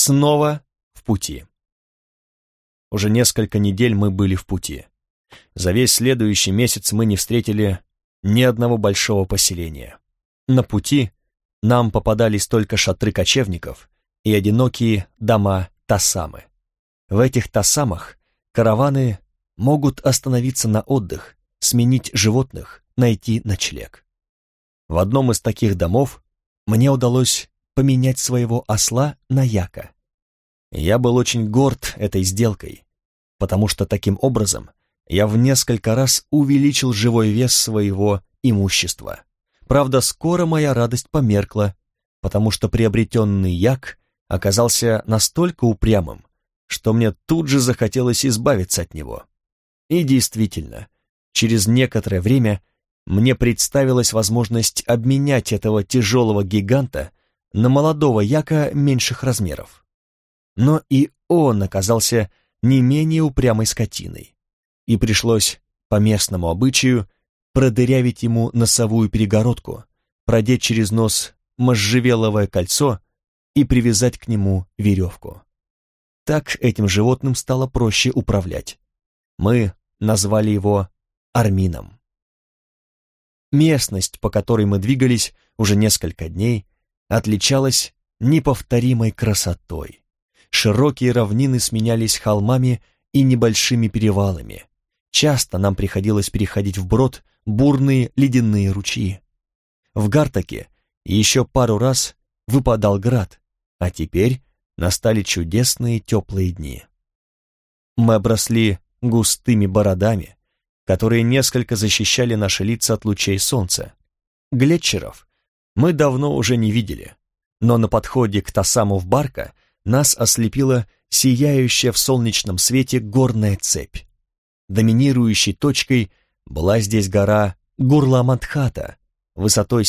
снова в пути. Уже несколько недель мы были в пути. За весь следующий месяц мы не встретили ни одного большого поселения. На пути нам попадались только шатры кочевников и одинокие дома тасамы. В этих тасамах караваны могут остановиться на отдых, сменить животных, найти ночлег. В одном из таких домов мне удалось поменять своего осла на яка. Я был очень горд этой сделкой, потому что таким образом я в несколько раз увеличил живой вес своего имущества. Правда, скоро моя радость померкла, потому что приобретенный як оказался настолько упрямым, что мне тут же захотелось избавиться от него. И действительно, через некоторое время мне представилась возможность обменять этого тяжелого гиганта на молодого яка меньших размеров. Но и он оказался не менее упрямой скотиной, и пришлось по местному обычаю продырявить ему носовую перегородку, продеть через нос можжевеловое кольцо и привязать к нему веревку. Так этим животным стало проще управлять. Мы назвали его Армином. Местность, по которой мы двигались уже несколько дней, отличалась неповторимой красотой. Широкие равнины сменялись холмами и небольшими перевалами. Часто нам приходилось переходить вброд бурные ледяные ручьи. В Гартаке еще пару раз выпадал град, а теперь настали чудесные теплые дни. Мы обросли густыми бородами, которые несколько защищали наши лица от лучей солнца. Глетчеров мы давно уже не видели, но на подходе к Тасаму в Барка нас ослепила сияющая в солнечном свете горная цепь. Доминирующей точкой была здесь гора Гурла-Мандхата высотой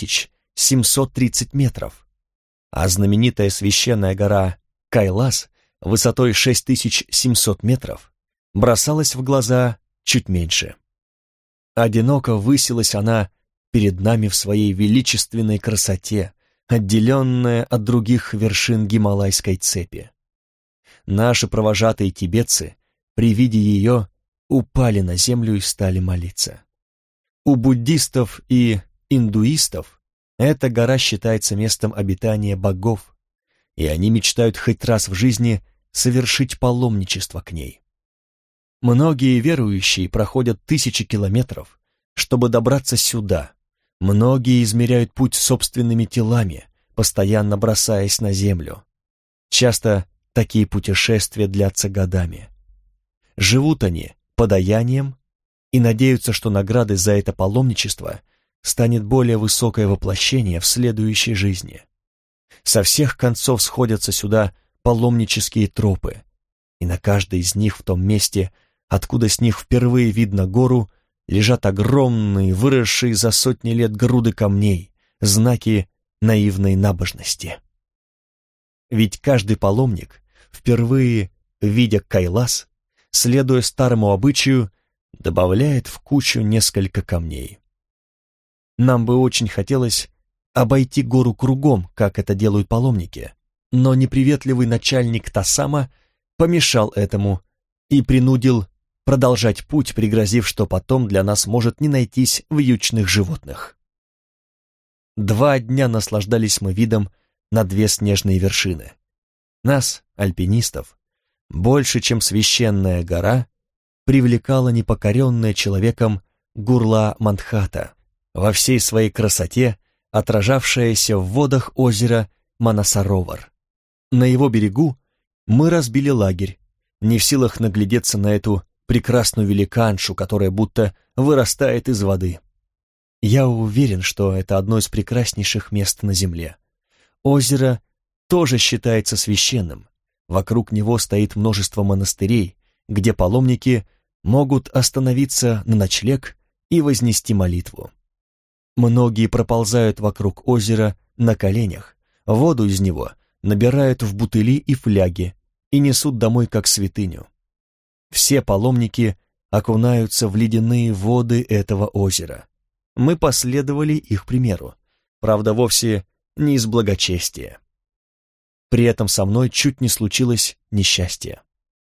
7730 метров, а знаменитая священная гора Кайлас высотой 6700 метров бросалась в глаза чуть меньше. Одиноко высилась она перед нами в своей величественной красоте, отделенная от других вершин Гималайской цепи. Наши провожатые тибетцы при виде ее упали на землю и стали молиться. У буддистов и индуистов эта гора считается местом обитания богов, и они мечтают хоть раз в жизни совершить паломничество к ней. Многие верующие проходят тысячи километров, чтобы добраться сюда. Многие измеряют путь собственными телами, постоянно бросаясь на землю. Часто такие путешествия длятся годами. Живут они подаянием и надеются, что наградой за это паломничество станет более высокое воплощение в следующей жизни. Со всех концов сходятся сюда паломнические тропы, и на каждой из них в том месте, откуда с них впервые видно гору, лежат огромные, выросшие за сотни лет груды камней, знаки наивной набожности. Ведь каждый паломник, впервые видя Кайлас, следуя старому обычаю, добавляет в кучу несколько камней. Нам бы очень хотелось обойти гору кругом, как это делают паломники, но неприветливый начальник Тасама помешал этому и принудил продолжать путь, пригрозив, что потом для нас может не найтись вьючных животных. 2 дня наслаждались мы видом на 2 снежные вершины. Нас, альпинистов, больше, чем священная гора, привлекала непокоренная человеком Гурла-Мандхата, во всей своей красоте, отражавшаяся в водах озера Манасаровар. На его берегу мы разбили лагерь, не в силах наглядеться на эту прекрасную великаншу, которая будто вырастает из воды. Я уверен, что это одно из прекраснейших мест на земле. Озеро тоже считается священным. Вокруг него стоит множество монастырей, где паломники могут остановиться на ночлег и вознести молитву. Многие проползают вокруг озера на коленях, воду из него набирают в бутыли и фляги и несут домой как святыню. Все паломники окунаются в ледяные воды этого озера. Мы последовали их примеру, правда, вовсе не из благочестия. При этом со мной чуть не случилось несчастье.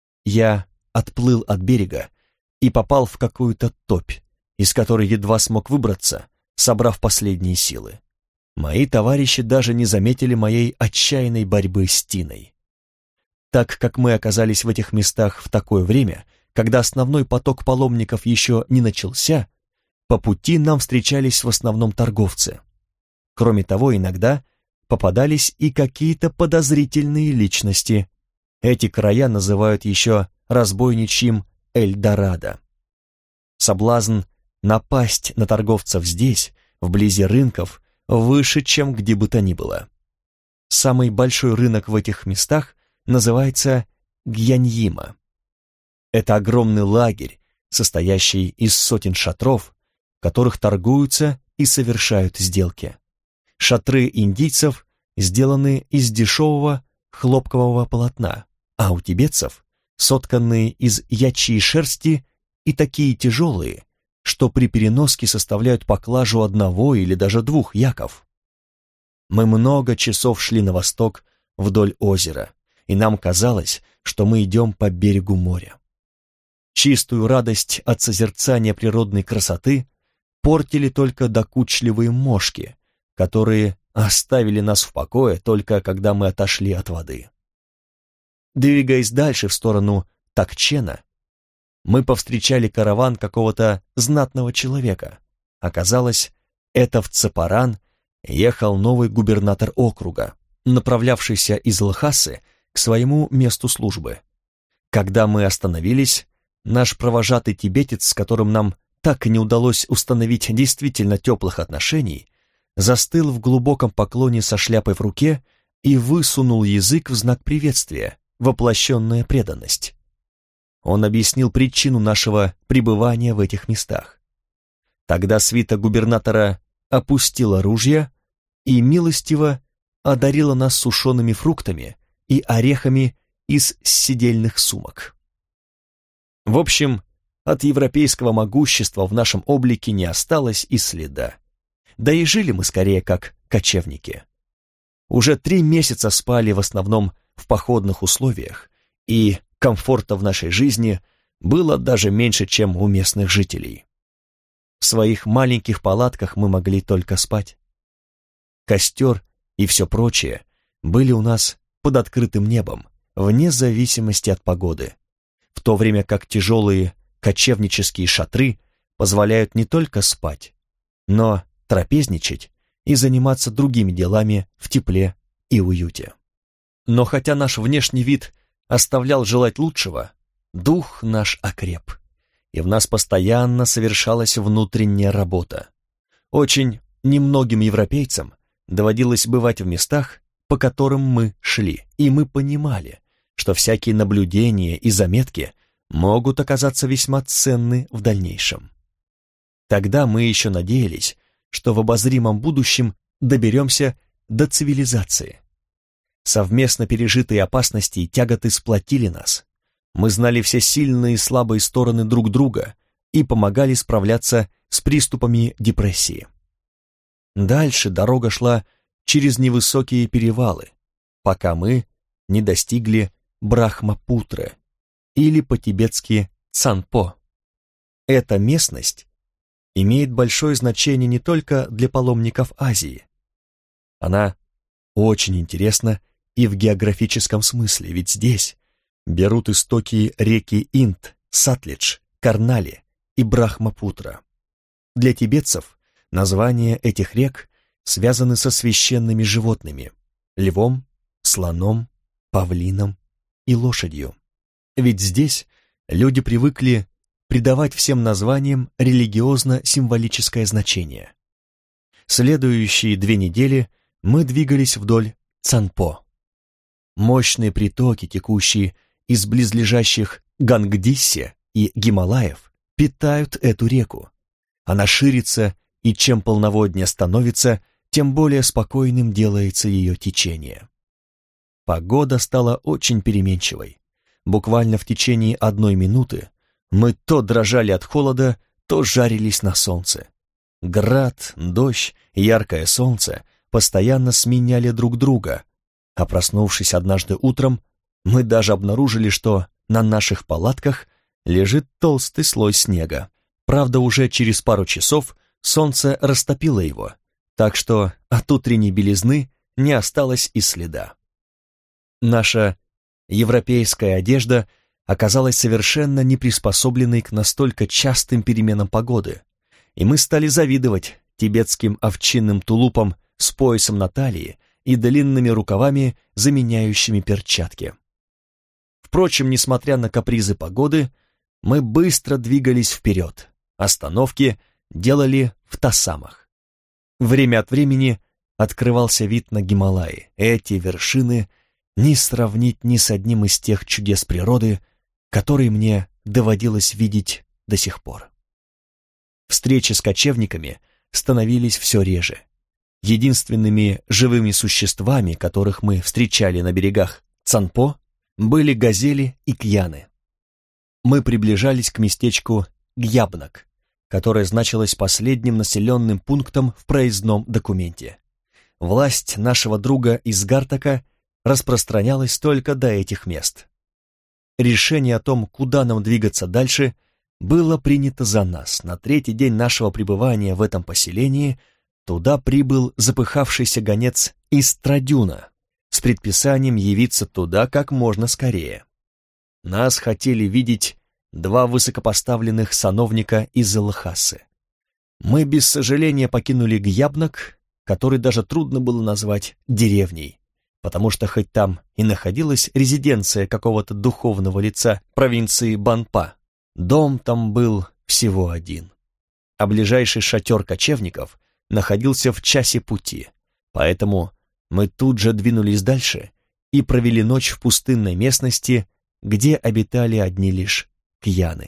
Я отплыл от берега и попал в какую-то топь, из которой едва смог выбраться, собрав последние силы. Мои товарищи даже не заметили моей отчаянной борьбы с тиной. Так как мы оказались в этих местах в такое время, когда основной поток паломников еще не начался, по пути нам встречались в основном торговцы. Кроме того, иногда попадались и какие-то подозрительные личности. Эти края называют еще разбойничьим Эльдорадо. Соблазн напасть на торговцев здесь, вблизи рынков, выше, чем где бы то ни было. Самый большой рынок в этих местах называется Гьяньима. Это огромный лагерь, состоящий из сотен шатров, в которых торгуются и совершают сделки. Шатры индийцев сделаны из дешевого хлопкового полотна, а у тибетцев сотканные из ячьей шерсти и такие тяжелые, что при переноске составляют поклажу одного или даже двух яков. Мы много часов шли на восток вдоль озера, и нам казалось, что мы идем по берегу моря. Чистую радость от созерцания природной красоты портили только докучливые мошки, которые оставили нас в покое только когда мы отошли от воды. Двигаясь дальше в сторону Такчена, мы повстречали караван какого-то знатного человека. Оказалось, это в Цепаран ехал новый губернатор округа, направлявшийся из Лхасы к своему месту службы. Когда мы остановились, наш провожатый тибетец, с которым нам так и не удалось установить действительно теплых отношений, застыл в глубоком поклоне со шляпой в руке и высунул язык в знак приветствия, воплощенная преданность. Он объяснил причину нашего пребывания в этих местах. Тогда свита губернатора опустила ружья и милостиво одарила нас сушеными фруктами и орехами из седельных сумок. В общем, от европейского могущества в нашем облике не осталось и следа. Да и жили мы скорее как кочевники. Уже 3 месяца спали в основном в походных условиях, и комфорта в нашей жизни было даже меньше, чем у местных жителей. В своих маленьких палатках мы могли только спать. Костер и все прочее были у нас под открытым небом, вне зависимости от погоды, в то время как тяжелые кочевнические шатры позволяют не только спать, но трапезничать и заниматься другими делами в тепле и уюте. Но хотя наш внешний вид оставлял желать лучшего, дух наш окреп, и в нас постоянно совершалась внутренняя работа. Очень немногим европейцам доводилось бывать в местах, по которым мы шли, и мы понимали, что всякие наблюдения и заметки могут оказаться весьма ценны в дальнейшем. Тогда мы еще надеялись, что в обозримом будущем доберемся до цивилизации. Совместно пережитые опасности и тяготы сплотили нас. Мы знали все сильные и слабые стороны друг друга и помогали справляться с приступами депрессии. Дальше дорога шла через невысокие перевалы, пока мы не достигли Брахмапутры, или по-тибетски Цанпо. Эта местность имеет большое значение не только для паломников Азии. Она очень интересна и в географическом смысле, ведь здесь берут истоки реки Инд, Сатлидж, Карнали и Брахмапутра. Для тибетцев названия этих рек связаны со священными животными – львом, слоном, павлином и лошадью. Ведь здесь люди привыкли придавать всем названиям религиозно-символическое значение. Следующие 2 недели мы двигались вдоль Цанпо. Мощные притоки, текущие из близлежащих Гангдиссе и Гималаев, питают эту реку. Она ширится, и чем полноводнее становится, тем более спокойным делается ее течение. Погода стала очень переменчивой. Буквально в течение 1 минуты мы то дрожали от холода, то жарились на солнце. Град, дождь, яркое солнце постоянно сменяли друг друга, А проснувшись однажды утром, мы даже обнаружили, что на наших палатках лежит толстый слой снега. Правда, уже через пару часов солнце растопило его, так что от утренней белизны не осталось и следа. Наша европейская одежда оказалась совершенно не приспособленной к настолько частым переменам погоды, и мы стали завидовать тибетским овчинным тулупам с поясом на талии и длинными рукавами, заменяющими перчатки. Впрочем, несмотря на капризы погоды, мы быстро двигались вперед, остановки делали в Тасамах. Время от времени открывался вид на Гималаи. Эти вершины не сравнить ни с одним из тех чудес природы, которые мне доводилось видеть до сих пор. Встречи с кочевниками становились все реже. Единственными живыми существами, которых мы встречали на берегах Цанпо, были газели и кьяны. Мы приближались к местечку Гьябнак, которое значилось последним населенным пунктом в проездном документе. Власть нашего друга из Гартака распространялась только до этих мест. Решение о том, куда нам двигаться дальше, было принято за нас. На третий день нашего пребывания в этом поселении туда прибыл запыхавшийся гонец из Традюна с предписанием явиться туда как можно скорее. Нас хотели видеть два высокопоставленных сановника из Лхасы. Мы без сожаления покинули Гьябнак, который даже трудно было назвать деревней, потому что хоть там и находилась резиденция какого-то духовного лица провинции Банпа, дом там был всего один, а ближайший шатер кочевников находился в часе пути, поэтому мы тут же двинулись дальше и провели ночь в пустынной местности, где обитали одни лишь кьяны.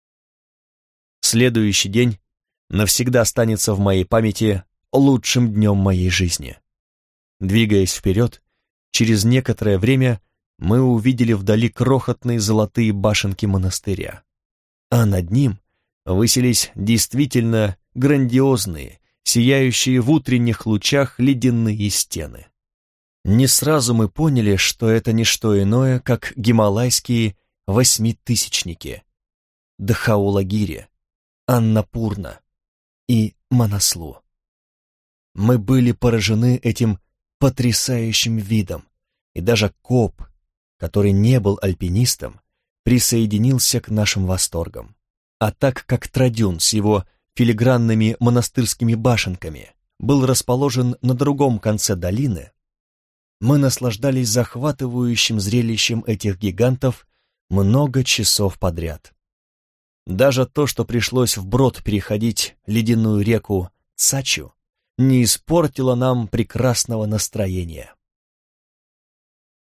Следующий день навсегда останется в моей памяти лучшим днем моей жизни. Двигаясь вперед, через некоторое время мы увидели вдали крохотные золотые башенки монастыря, а над ним высились действительно грандиозные, сияющие в утренних лучах ледяные стены. Не сразу мы поняли, что это не что иное, как гималайские восьмитысячники Дхаулагири, Аннапурна и Манаслу. Мы были поражены этим потрясающим видом, и даже Коп, который не был альпинистом, присоединился к нашим восторгам. А так как Традюн с его филигранными монастырскими башенками был расположен на другом конце долины, мы наслаждались захватывающим зрелищем этих гигантов много часов подряд. Даже то, что пришлось вброд переходить ледяную реку Цачу, не испортило нам прекрасного настроения.